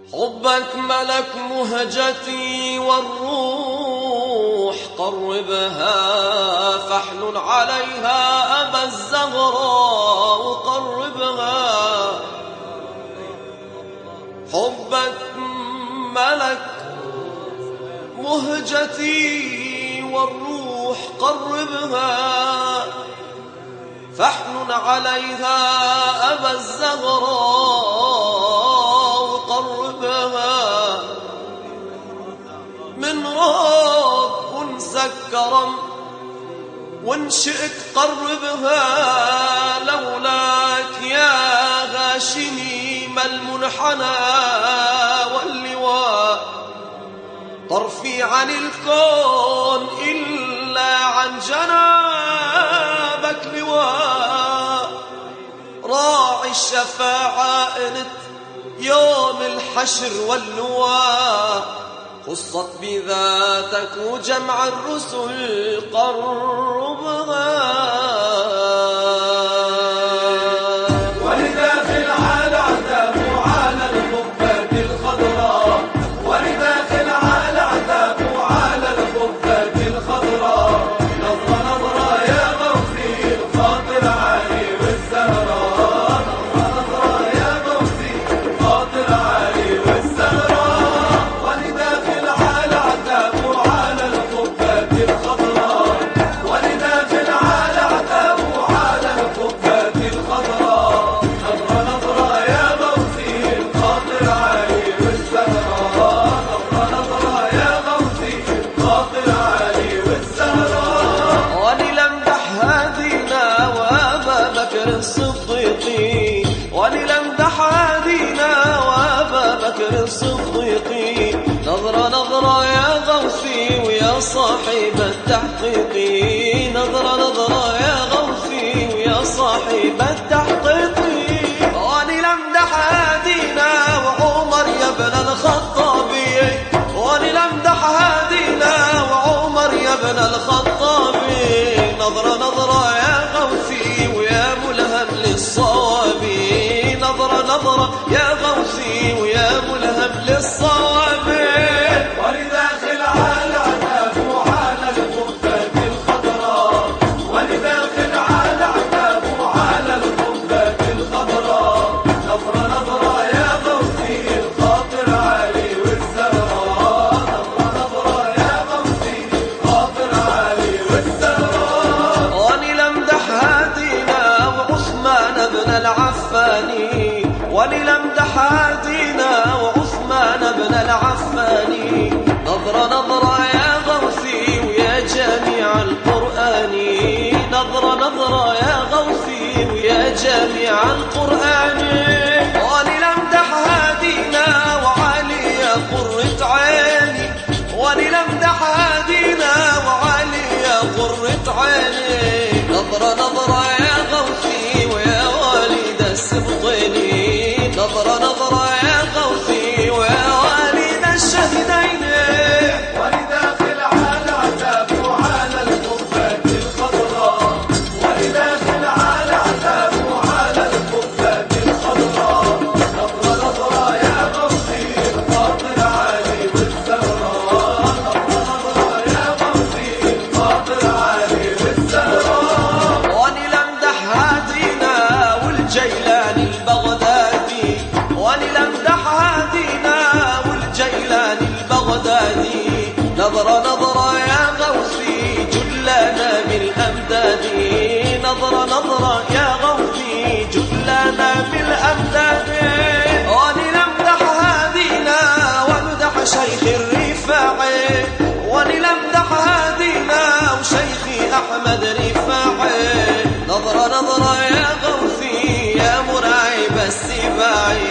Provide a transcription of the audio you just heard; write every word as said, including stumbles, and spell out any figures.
حبك ملك مهجتي والروح قربها، فاحنن عليها أبا الزغراء وقربها. حبك ملك مهجتي والروح قربها، فاحنن عليها أبا الزغراء وقربها. من راب وانسك كرم وان شئت قربها، لولاك يا غاشمي ما المنحنى واللواء. طرفي عن الكون إلا عن جنابك لواء. راعي الشفاعة انت يوم الحشر واللواء، خصت بذاتك وجمع الرسل قربها. ولداخل على عذاب وعلى القبة الخضراء، ولداخل على عذاب وعلى القبة الخضراء. نظرة نظرة يا غوثي الخاطر علي والزهراء، نظرة نظرة يا غوثي الخاطر علي والزهراء. ولداخل على عذاب وعلى القبة الخضراء، ولداخل على عذاب وعلى القبة الخضراء. نظرة نظرة يا غوثي الخاطر علي والزهراء، نظرة نظرة يا غوثي الخاطر علي والزهراء. ولنمدح هادينا وأبا بكر الصديق، ولنمدح هادينا وأبا بكر الصديق. نظرة نظرة يا غوثي ويا صاحب التحقيق، نظرة نظرة يا غوثي ويا صاحب التحقيق. ولنمدح هادينا وعمر يا ابن الخطاب، ولنمدح هادينا وعمر يا ابن الخطاب. نظرة نظرة يا غوثي ويا ملهم للصواب، نظرة نظرة يا غوثي ويا ملهم للصواب. ولداخل على عذاب وعلى القبة الخضراء، ولداخل على عذاب وعلى القبة الخضراء. نظرة نظرة يا غوثي الخاطر علي والزهراء، نظرة نظرة يا غوثي الخاطر علي والزهراء. ولنمدح هادينا وعثمان بن العفاني، ولنمدح هادينا وعثمان بن العفاني. نظرة نظرة يا غوثي ويا جامع القرآن، نظرة نظرة يا غوثي ويا جامع القرآن. ولنمدح هادينا وعلي يا قرة عيني، ولنمدح هادينا وعلي يا قرة عيني. نظرة نظرة يا غوثي ويا والد السبطين، نظرة نظرة يا غوثي ويا والد الشهدين. ولداخل على عذاب وعلى القبة الخضراء، ولداخل على عذاب وعلى القبة الخضراء. نظرة نظرة يا غوثي الخاطر علي والزهراء، نظرة نظرة يا غوثي الخاطر علي والزهراء. ولنمدح هادينا والجيلاني البغدادي، ولنمدح هادينا والجيلاني البغدادي. نظرة نظرة يا غوثي جلانا بالأمداد، نظرة نظرة يا غوثي جلانا بالأمداد. ولنمدح هادينا وامدح شيخ الرفاعي، ولنمدح هادينا وشيخي أحمد رفاعي. نظرة نظرة يا غوثي يا مرعب السباعي،